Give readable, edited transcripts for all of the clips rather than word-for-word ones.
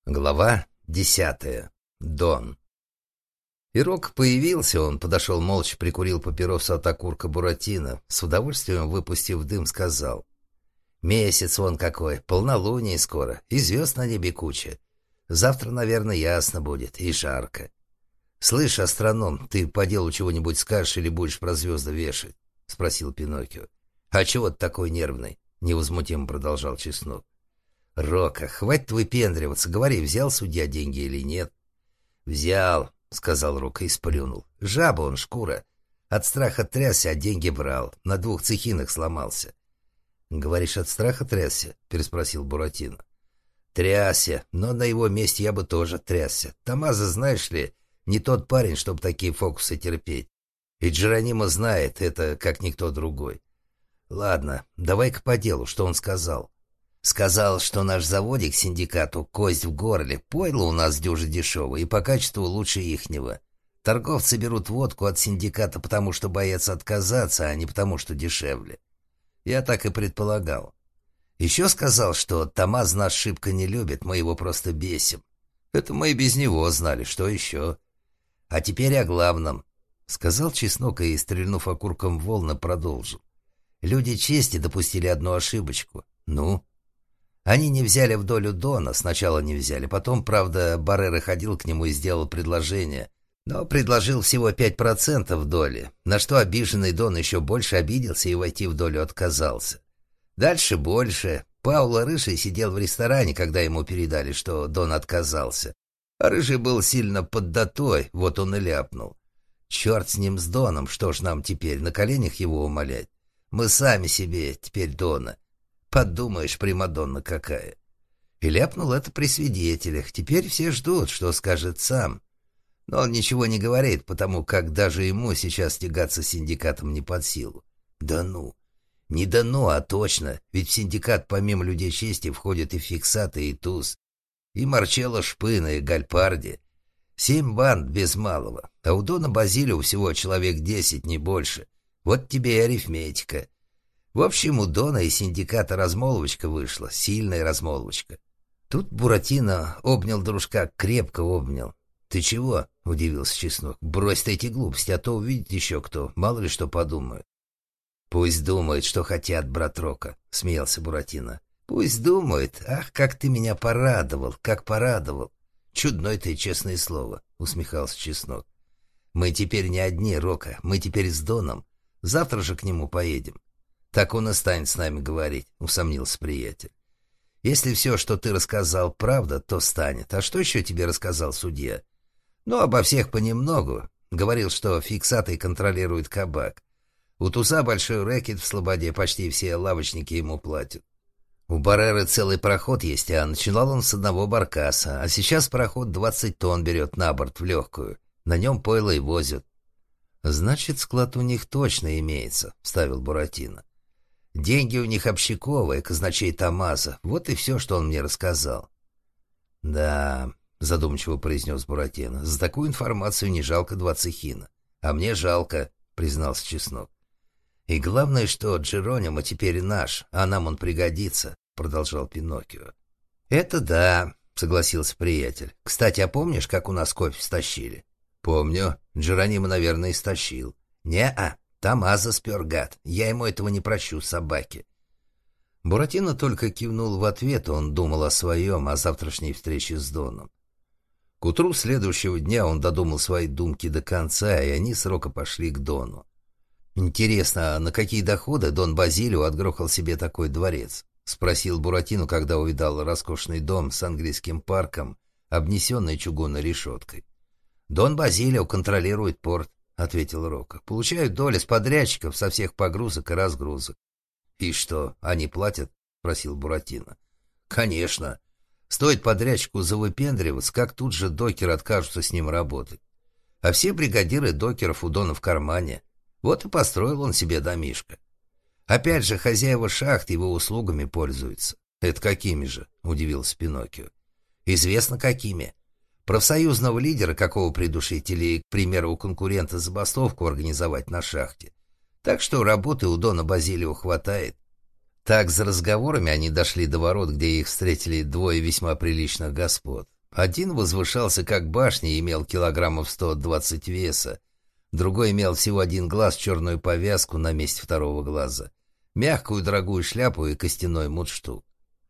Глава 10. Дон. Ирок появился, он подошел молча, прикурил папиросу от окурка Буратино, с удовольствием выпустив дым, сказал: «Месяц вон какой, полнолуние скоро, и звезд на небе куча. Завтра, наверное, ясно будет, и жарко. Слышь, астроном, ты по делу чего-нибудь скажешь или будешь про звезды вешать?» — спросил Пиноккио. «А чего ты такой нервный?» — невозмутимо продолжал Чеснок. «Рока, хватит выпендриваться. Говори, взял судья деньги или нет?» «Взял», — сказал Рока и сплюнул. «Жаба он, шкура. От страха трясся, а деньги брал. На 2 цехинах сломался». «Говоришь, от страха трясся?» — переспросил Буратино. «Трясся, но на его месте я бы тоже трясся. Томмазо, знаешь ли, не тот парень, чтобы такие фокусы терпеть. И Джеронимо знает это, как никто другой. Ладно, давай-ка по делу, что он сказал». «Сказал, что наш заводик синдикату кость в горле, пойло у нас дюже дешевое и по качеству лучше ихнего. Торговцы берут водку от синдиката, потому что боятся отказаться, а не потому что дешевле. Я так и предполагал. Еще сказал, что Томмаз нас шибко не любит, мы его просто бесим. Это мы и без него знали, что еще. А теперь о главном», — сказал Чеснок и, стрельнув окурком в волны, продолжил. «Люди чести допустили одну ошибочку. Ну?» Они не взяли в долю Дона, сначала не взяли, потом, правда, Баррера ходил к нему и сделал предложение, но предложил всего 5% доли, на что обиженный Дон еще больше обиделся и войти в долю отказался. Дальше больше. Пауло Рыжий сидел в ресторане, когда ему передали, что Дон отказался. А Рыжий был сильно поддатой, вот он и ляпнул. Черт с ним, с Доном, что ж нам теперь, на коленях его умолять? Мы сами себе теперь Дона. Подумаешь, примадонна какая. И ляпнул это при свидетелях. Теперь все ждут, что скажет сам. Но он ничего не говорит, потому как даже ему сейчас тягаться с синдикатом не под силу. Да ну. Не да ну, а точно. Ведь в синдикат помимо людей чести входят и Фиксаты, и Туз, и Марчелло Шпына, и Гальпарди. 7 банд без малого. А у Дона Базилио всего человек 10, не больше. Вот тебе и арифметика. В общем, у Дона и синдиката размолвочка вышла, сильная размолвочка. Тут Буратино обнял дружка, крепко обнял. «Ты чего?» — удивился Чеснок. «Брось ты эти глупости, а то увидит еще кто, мало ли что подумают». «Пусть думают, что хотят, брат Рока», — смеялся Буратино. «Пусть думают. Ах, как ты меня порадовал, как порадовал». «Чудное ты, честное слово», — усмехался Чеснок. «Мы теперь не одни, Рока, мы теперь с Доном. Завтра же к нему поедем». «Так он и станет с нами говорить», — усомнился приятель. «Если все, что ты рассказал, правда, то станет. А что еще тебе рассказал судья?» «Ну, обо всех понемногу. Говорил, что Фиксатый контролирует кабак. У Туза большой рэкет в Слободе, почти все лавочники ему платят. У Барреры целый пароход есть, а начинал он с одного баркаса, а сейчас пароход 20 тонн берет на борт в легкую. На нем пойло и возят». «Значит, склад у них точно имеется», — вставил Буратино. «Деньги у них общаковые, казначей Томмазо. Вот и все, что он мне рассказал». «Да», — задумчиво произнес Буратино, — «за такую информацию не жалко 2 цехина». «А мне жалко», — признался Чеснок. «И главное, что Джеронимо теперь наш, а нам он пригодится», — продолжал Пиноккио. «Это да», — согласился приятель. «Кстати, а помнишь, как у нас кофе стащили?» «Помню. Джеронимо, наверное, и стащил». «Не-а. Томмазо спер, гад. Я ему этого не прощу, собаки». Буратино только кивнул в ответ, он думал о своем, о завтрашней встрече с Доном. К утру следующего дня он додумал свои думки до конца, и они с Рока пошли к Дону. «Интересно, а на какие доходы Дон Базилио отгрохал себе такой дворец?» — спросил Буратино, когда увидал роскошный дом с английским парком, обнесенный чугунной решеткой. «Дон Базилио контролирует порт», — ответил Рока. «Получают доли с подрядчиков со всех погрузок и разгрузок». «И что, они платят?» — спросил Буратино. «Конечно. Стоит подрядчику завыпендриваться, как тут же докеры откажутся с ним работать. А все бригадиры докеров у Дона в кармане. Вот и построил он себе домишко. Опять же, хозяева шахт его услугами пользуются». «Это какими же?» — удивился Пиноккио. «Известно, какими. Профсоюзного лидера какого придушить или, к примеру, у конкурента забастовку организовать на шахте. Так что работы у Дона Базилио хватает». Так за разговорами они дошли до ворот, где их встретили 2 весьма приличных господ. Один возвышался как башня и имел килограммов 120 веса, другой имел всего один глаз, черную повязку на месте второго глаза, мягкую дорогую шляпу и костяной мундштук.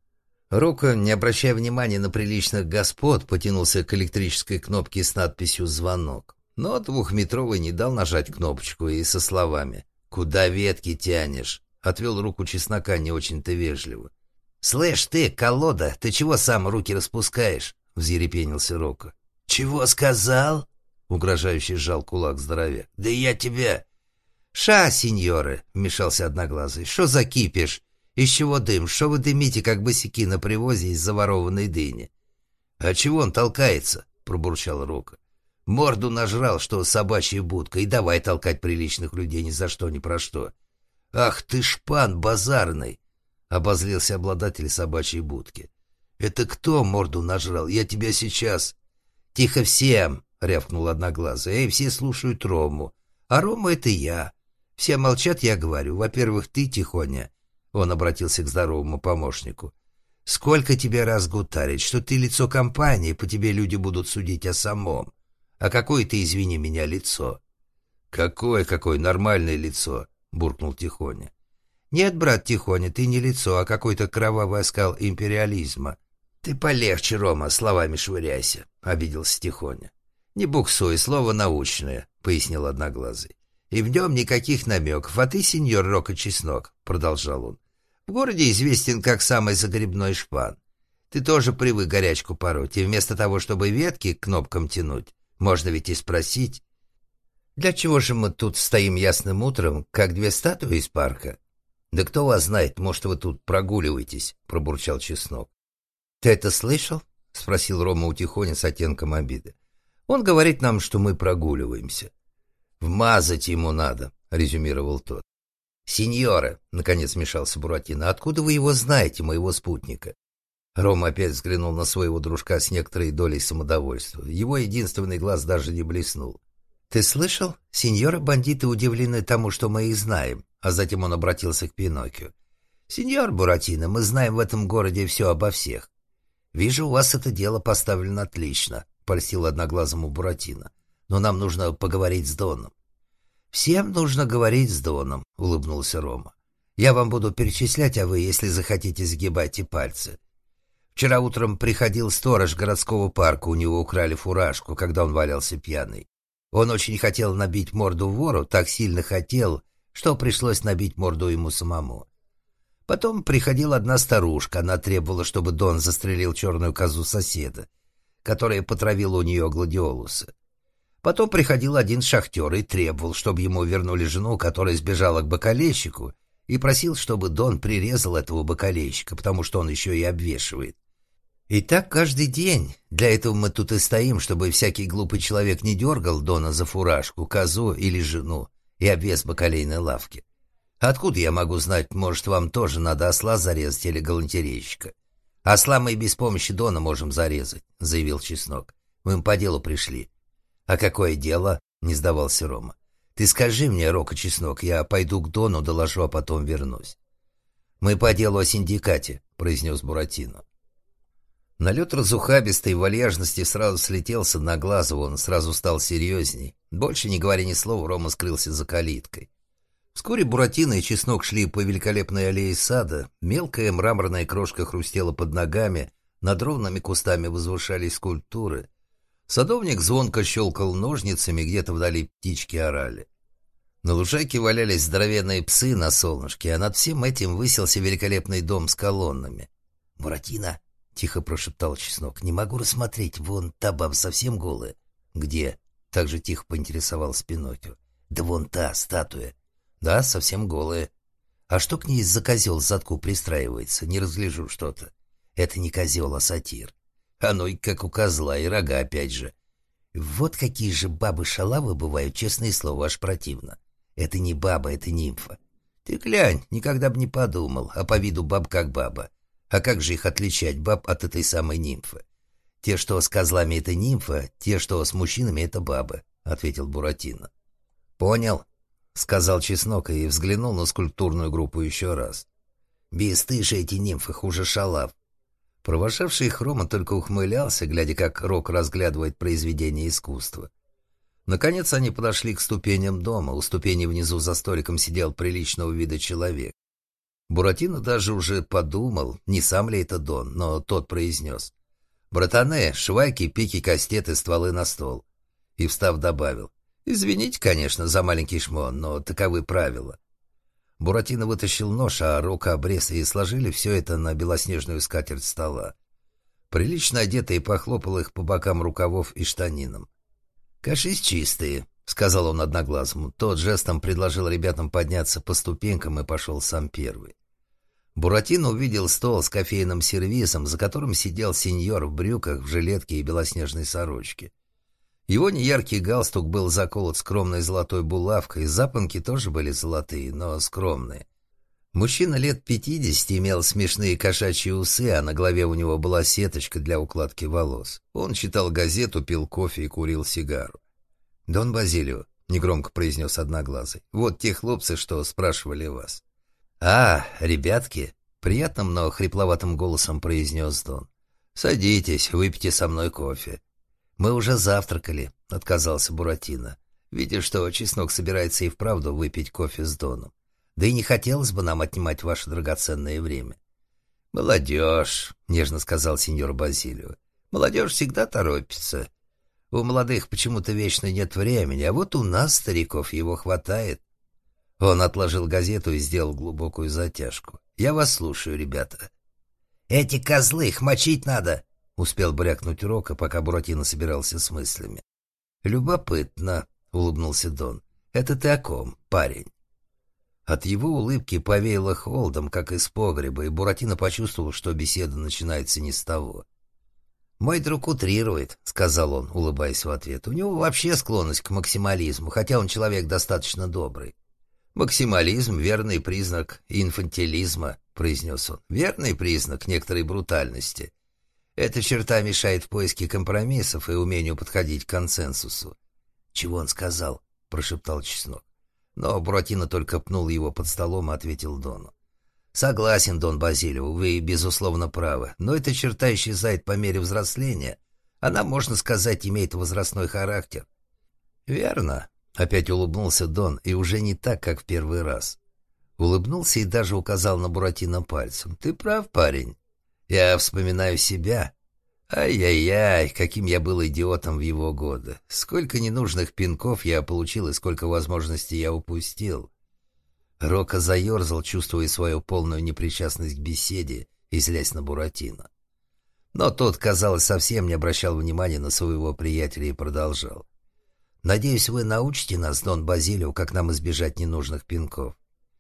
Рока, не обращая внимания на приличных господ, потянулся к электрической кнопке с надписью «Звонок». Но двухметровый не дал нажать кнопочку и со словами «Куда ветки тянешь?» отвел руку чеснока не очень-то вежливо. «Слышь ты, колода, ты чего сам руки распускаешь?» — взъерепенился Рока. «Чего сказал?» — угрожающе сжал кулак здоровяк. «Да я тебя...» «Ша, сеньоры!» — вмешался Одноглазый. «Шо за кипиш? Из чего дым? Шо вы дымите, как босяки на привозе из заворованной дыни?» «А чего он толкается?» — пробурчал Рока. «Морду нажрал, что собачья будка, и давай толкать приличных людей ни за что, ни про что». «Ах ты шпан базарный!» — обозлился обладатель собачьей будки. «Это кто морду нажрал? Я тебя сейчас...» «Тихо всем!» — рявкнул Одноглазый. «Эй, все слушают Рому. А Рома — это я. Все молчат, я говорю. Во-первых, ты, Тихоня...» Он обратился к здоровому помощнику. «Сколько тебе раз гутарить, что ты лицо компании, по тебе люди будут судить о самом. А какое ты, извини меня, лицо?» «Какое нормальное лицо?» — буркнул Тихоня. «Нет, брат Тихоня, ты не лицо, а какой-то кровавый оскал империализма». «Ты полегче, Рома, словами швыряйся», — обиделся Тихоня. «Не буксуй, слово научное», — пояснил Одноглазый. «И в нем никаких намеков. А ты, сеньор Рока Чеснок», — продолжал он, — «в городе известен как самый загребной шпан. Ты тоже привык горячку пороть, и вместо того, чтобы ветки к кнопкам тянуть, можно ведь и спросить, для чего же мы тут стоим ясным утром, как две статуи из парка?» «Да кто вас знает, может, вы тут прогуливаетесь», — пробурчал Чеснок. «Ты это слышал?» — спросил Рома у Тихоня с оттенком обиды. «Он говорит нам, что мы прогуливаемся». «Вмазать ему надо», — резюмировал тот. «Сеньоры», — наконец вмешался Буратино, — «откуда вы его знаете, моего спутника?» Рома опять взглянул на своего дружка с некоторой долей самодовольства. Его единственный глаз даже не блеснул. «Ты слышал? Сеньоры-бандиты удивлены тому, что мы их знаем». А затем он обратился к Пиноккио. «Сеньор Буратино, мы знаем в этом городе все обо всех. Вижу, у вас это дело поставлено отлично», — польстил одноглазому Буратино. «Но нам нужно поговорить с Доном». «Всем нужно говорить с Доном», — улыбнулся Рома. «Я вам буду перечислять, а вы, если захотите, сгибайте пальцы. Вчера утром приходил сторож городского парка, у него украли фуражку, когда он валялся пьяный. Он очень хотел набить морду вору, так сильно хотел, что пришлось набить морду ему самому. Потом приходила одна старушка, она требовала, чтобы Дон застрелил черную козу соседа, которая потравила у нее гладиолусы. Потом приходил один шахтер и требовал, чтобы ему вернули жену, которая сбежала к бакалейщику, и просил, чтобы Дон прирезал этого бакалейщика, потому что он еще и обвешивает. И так каждый день. Для этого мы тут и стоим, чтобы всякий глупый человек не дергал Дона за фуражку, козу или жену и обвес бакалейной лавки. Откуда я могу знать, может, вам тоже надо осла зарезать или галантерейщика? Осла мы и без помощи Дона можем зарезать, заявил Чеснок. Мы по делу пришли. А какое дело? Не сдавался Рома. Ты скажи мне, Рока Чеснок, я пойду к Дону, доложу, а потом вернусь. Мы по делу о синдикате, произнес Буратино. Налет разухабистой вальяжности сразу слетел с Одноглазого, он сразу стал серьезней. Больше не говоря ни слова, Рома скрылся за калиткой. Вскоре Буратино и Чеснок шли по великолепной аллее сада. Мелкая мраморная крошка хрустела под ногами, над ровными кустами возвышались скульптуры. Садовник звонко щелкал ножницами, где-то вдали птички орали. На лужайке валялись здоровенные псы на солнышке, а над всем этим высился великолепный дом с колоннами. «Буратино!» — тихо прошептал Чеснок. «Не могу рассмотреть, вон та баба совсем голая». «Где?» — так же тихо поинтересовался Пиноккио. «Да вон та, статуя». «Да, совсем голая. А что к ней за козел в задку пристраивается? Не разгляжу что-то». «Это не козел, а сатир. Оно и как у козла, и рога опять же». «Вот какие же бабы-шалавы бывают, честное слово, аж противно. Это не баба, это нимфа. Ты глянь, никогда бы не подумал, а по виду баб как баба. А как же их отличать, баб, от этой самой нимфы? Те, что с козлами, это нимфа, те, что с мужчинами, это бабы», — ответил Буратино. «Понял», — сказал Чеснок и взглянул на скульптурную группу еще раз. «Бесстыжие эти нимфы, хуже шалав. Провожавший их Рома только ухмылялся, глядя, как Рок разглядывает произведение искусства. Наконец они подошли к ступеням дома. У ступени внизу за столиком сидел приличного вида человек. Буратино даже уже подумал, не сам ли это Дон, но тот произнес: «Братаны, швайки, пики, кастеты, стволы на стол». И, встав, добавил: «Извините, конечно, за маленький шмон, но таковы правила». Буратино вытащил нож, а Рока обрез, и сложили все это на белоснежную скатерть стола. Прилично одетый похлопал их по бокам рукавов и штанинам. «Кажись, чистые», — сказал он одноглазому. Тот жестом предложил ребятам подняться по ступенькам и пошел сам первый. Буратино увидел стол с кофейным сервизом, за которым сидел сеньор в брюках, в жилетке и белоснежной сорочке. Его неяркий галстук был заколот скромной золотой булавкой, запонки тоже были золотые, но скромные. Мужчина лет 50 имел смешные кошачьи усы, а на голове у него была сеточка для укладки волос. Он читал газету, пил кофе и курил сигару. «Дон Базилио», — негромко произнес Одноглазый, — «вот те хлопцы, что спрашивали вас». «А, ребятки», — приятным, но хрипловатым голосом произнес Дон. «Садитесь, выпейте со мной кофе». «Мы уже завтракали», — отказался Буратино, видя, что Чеснок собирается и вправду выпить кофе с Доном. «Да и не хотелось бы нам отнимать ваше драгоценное время». «Молодежь», — нежно сказал сеньор Базилио. «Молодежь всегда торопится. У молодых почему-то вечно нет времени, а вот у нас, стариков, его хватает». Он отложил газету и сделал глубокую затяжку. «Я вас слушаю, ребята». «Эти козлы, их мочить надо!» — успел брякнуть Рока, пока Буратино собирался с мыслями. «Любопытно», — улыбнулся Дон. «Это ты о ком, парень?» От его улыбки повеяло холодом, как из погреба, и Буратино почувствовал, что беседа начинается не с того. «Мой друг утрирует», — сказал он, улыбаясь в ответ. «У него вообще склонность к максимализму, хотя он человек достаточно добрый». «Максимализм — верный признак инфантилизма», — произнес он. «Верный признак некоторой брутальности. Эта черта мешает в поиске компромиссов и умению подходить к консенсусу». «Чего он сказал?» — прошептал Чеснок. Но Буратино только пнул его под столом и ответил Дону. «Согласен, Дон Базилио, вы, безусловно, правы, но эта черта исчезает по мере взросления. Она, можно сказать, имеет возрастной характер». «Верно», — опять улыбнулся Дон, и уже не так, как в первый раз. Улыбнулся и даже указал на Буратино пальцем. «Ты прав, парень. Я вспоминаю себя. Ай-яй-яй, каким я был идиотом в его годы. Сколько ненужных пинков я получил и сколько возможностей я упустил». Рока заерзал, чувствуя свою полную непричастность к беседе и злясь на Буратино. Но тот, казалось, совсем не обращал внимания на своего приятеля и продолжал. «Надеюсь, вы научите нас, Дон Базилио, как нам избежать ненужных пинков».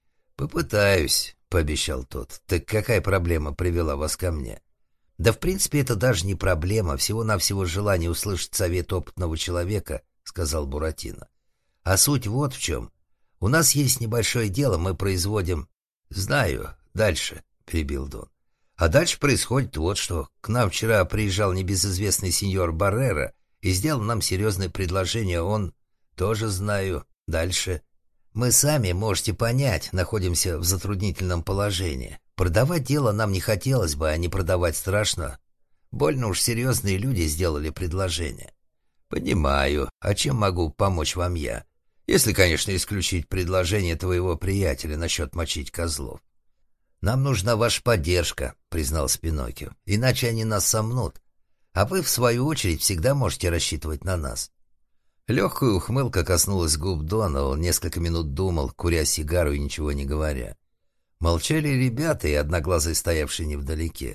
«Попытаюсь», — пообещал тот. «Так какая проблема привела вас ко мне?» «Да в принципе это даже не проблема, всего-навсего желание услышать совет опытного человека», — сказал Буратино. «А суть вот в чем. У нас есть небольшое дело, мы производим...» «Знаю. Дальше», — перебил Дон. «А дальше происходит вот что. К нам вчера приезжал небезызвестный сеньор Баррера и сделал нам серьезное предложение. Он... Тоже знаю. Дальше. Мы сами, можете понять, находимся в затруднительном положении. Продавать дело нам не хотелось бы, а не продавать страшно. Больно уж серьезные люди сделали предложение». «Понимаю. А чем могу помочь вам я? Если, конечно, исключить предложение твоего приятеля насчет мочить козлов». «Нам нужна ваша поддержка», — признался Пиноккио. «Иначе они нас сомнут. А вы, в свою очередь, всегда можете рассчитывать на нас». Легкая ухмылка коснулась губ Дона, он несколько минут думал, куря сигару и ничего не говоря. Молчали ребята и Одноглазый, стоявший невдалеке.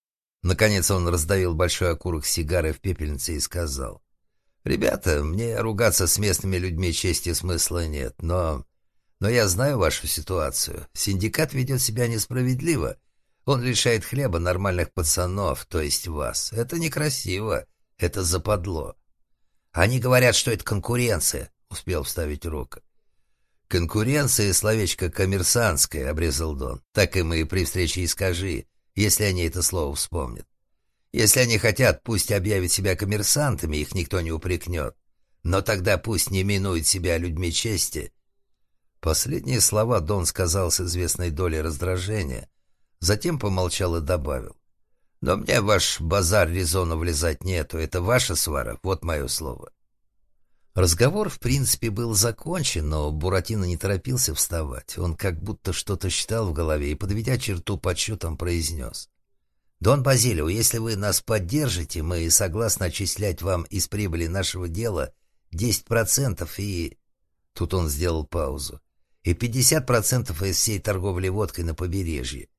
Наконец он раздавил большой окурок сигары в пепельнице и сказал: «Ребята, мне ругаться с местными людьми чести смысла нет, но я знаю вашу ситуацию. Синдикат ведет себя несправедливо. Он лишает хлеба нормальных пацанов, то есть вас. Это некрасиво, это западло». «Они говорят, что это конкуренция», — успел вставить Рока. «Конкуренция — словечко коммерсантское», — обрезал Дон. «Так им и при встрече и скажи, если они это слово вспомнят. Если они хотят, пусть объявят себя коммерсантами, их никто не упрекнет. Но тогда пусть не именуют себя людьми чести». Последние слова Дон сказал с известной долей раздражения, затем помолчал и добавил: Но мне в ваш базар резону влезать нету, это ваша свара, вот мое слово». Разговор, в принципе, был закончен, но Буратино не торопился вставать. Он как будто что-то считал в голове и, подведя черту подсчетом, произнес: «Дон Базилио, если вы нас поддержите, мы согласны отчислять вам из прибыли нашего дела 10% и...» Тут он сделал паузу. «И 50% из всей торговли водкой на побережье».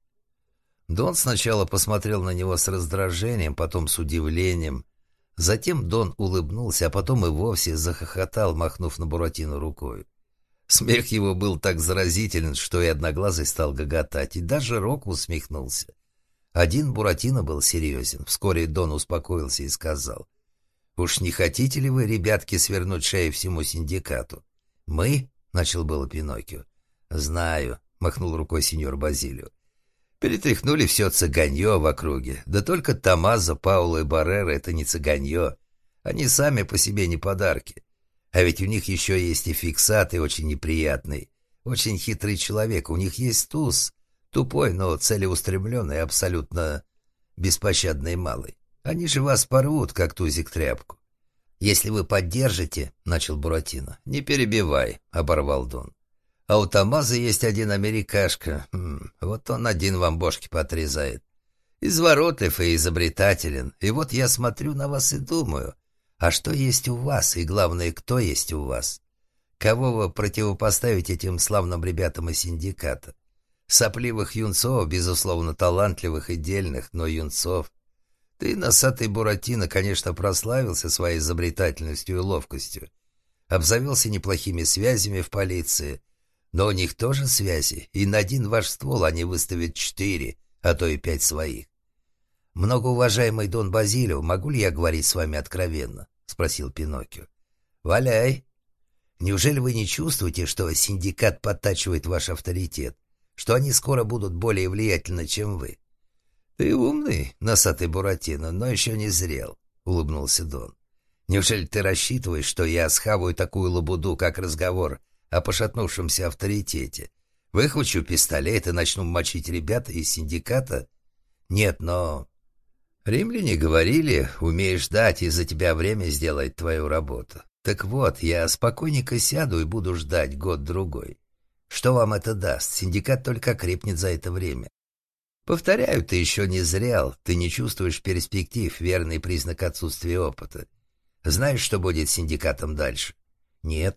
Дон сначала посмотрел на него с раздражением, потом с удивлением. Затем Дон улыбнулся, а потом и вовсе захохотал, махнув на Буратино рукой. Смех его был так заразителен, что и Одноглазый стал гоготать, и даже Рок усмехнулся. Один Буратино был серьезен. Вскоре Дон успокоился и сказал: «Уж не хотите ли вы, ребятки, свернуть шею всему синдикату?» «Мы?» — начал было Пиноккио. «Знаю», — махнул рукой сеньор Базилио. «Перетряхнули все цыганье в округе. Да только Томмазо, Пауло и Баррера — это не цыганье. Они сами по себе не подарки. А ведь у них еще есть и фиксаты, очень неприятный, очень хитрый человек. У них есть туз, тупой, но целеустремленный, абсолютно беспощадный малый. Они же вас порвут, как тузик тряпку». «Если вы поддержите», — начал Буратино. «Не перебивай», — оборвал Дон. «А у Томмазо есть один америкашка. Вот он один вам бошки поотрезает. Изворотлив и изобретателен. И вот я смотрю на вас и думаю, а что есть у вас, и главное, кто есть у вас? Кого вы противопоставите этим славным ребятам из синдиката? Сопливых юнцов, безусловно, талантливых и дельных, но юнцов. Ты, носатый Буратино, конечно, прославился своей изобретательностью и ловкостью. Обзавелся неплохими связями в полиции. Но у них тоже связи, и на один ваш ствол они выставят 4, а то и 5 своих. «Многоуважаемый Дон Базилио, могу ли я говорить с вами откровенно?» — спросил Пиноккио. «Валяй. Неужели вы не чувствуете, что синдикат подтачивает ваш авторитет, что они скоро будут более влиятельны, чем вы?» «Ты умный, носатый Буратино, но еще не зрел», — улыбнулся Дон. «Неужели ты рассчитываешь, что я схаваю такую лабуду, как разговор о пошатнувшемся авторитете? Выхвачу пистолет и начну мочить ребята из синдиката? Нет, но... Римляне говорили, умеешь ждать, и за тебя время сделает твою работу. Так вот, я спокойненько сяду и буду ждать год-другой. Что вам это даст? Синдикат только крепнет за это время. Повторяю, ты еще не зрел, ты не чувствуешь перспектив, верный признак отсутствия опыта. Знаешь, что будет с синдикатом дальше? Нет.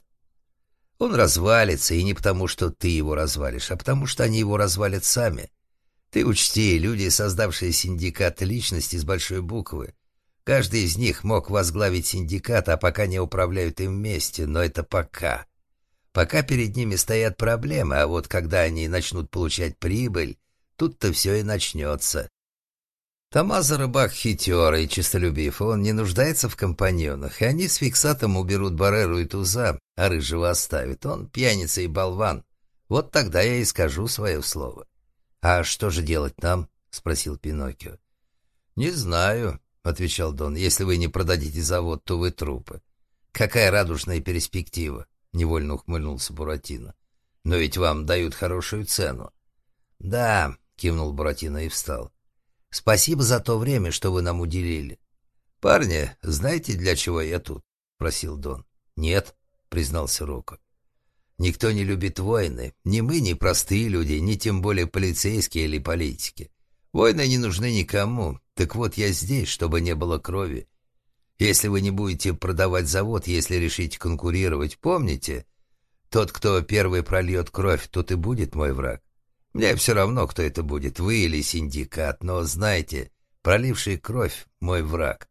Он развалится, и не потому, что ты его развалишь, а потому, что они его развалят сами. Ты учти, люди, создавшие синдикат, личности с большой буквы. Каждый из них мог возглавить синдикат, а пока не управляют им вместе, но это пока. Пока перед ними стоят проблемы, а вот когда они начнут получать прибыль, тут-то все и начнется. Томмазо рыбак хитер и честолюбив, он не нуждается в компаньонах, и они с фиксатом уберут Барреру и Туза, а Рыжего оставят. Он пьяница и болван. Вот тогда я и скажу свое слово. «А что же делать нам?» — спросил Пиноккио. «Не знаю», — отвечал Дон. «Если вы не продадите завод, то вы трупы». «Какая радужная перспектива!» — невольно ухмыльнулся Буратино. «Но ведь вам дают хорошую цену». «Да», — кивнул Буратино и встал. «Спасибо за то время, что вы нам уделили». «Парни, знаете, для чего я тут?» — спросил Дон. «Нет», — признался Рокко. «Никто не любит войны. Ни мы, ни простые люди, ни тем более полицейские или политики. Войны не нужны никому. Так вот, я здесь, чтобы не было крови. Если вы не будете продавать завод, если решите конкурировать, помните, тот, кто первый прольет кровь, тот и будет мой враг. Мне все равно, кто это будет, вы или синдикат, но знайте, проливший кровь — мой враг».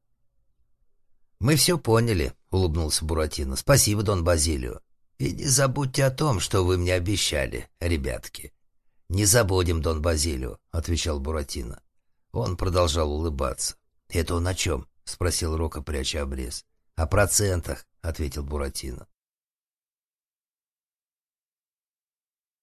«Мы все поняли», — улыбнулся Буратино. «Спасибо, Дон Базилио. И не забудьте о том, что вы мне обещали, ребятки». «Не забудем, Дон Базилио», — отвечал Буратино. Он продолжал улыбаться. «Это он о чем?» — спросил Рокко, пряча обрез. «О процентах», — ответил Буратино.